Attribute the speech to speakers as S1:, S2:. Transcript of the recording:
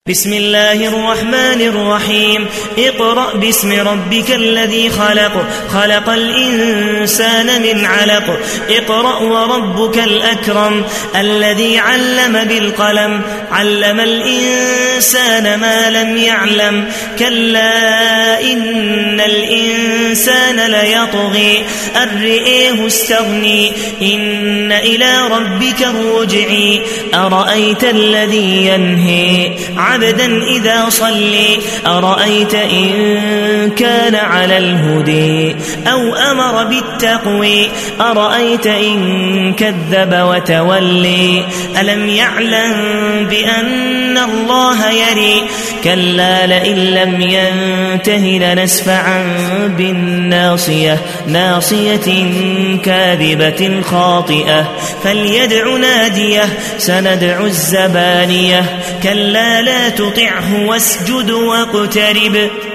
S1: بسم الله الرحمن الرحيم اقرأ باسم ربك الذي خلق خلق الإنسان من علق اقرأ وربك الأكرم الذي علم بالقلم علم الإنسان ما لم يعلم كلا إن الإنسان ليطغي أن رآه استغني إن إلى ربك الرجع أرأيت الذي ينهي عبدا إذا صلي أرأيت إن كان على الهدي أو أمر بالتقوي أرأيت إن كذب وتولي ألم يعلم بأن الله يري كلا لئن لم ينته لنسفعا بالناصية ناصية كاذبة خاطئة فليدع ناديه سندع الزبانية كلا لا تطعه واسجد واقترب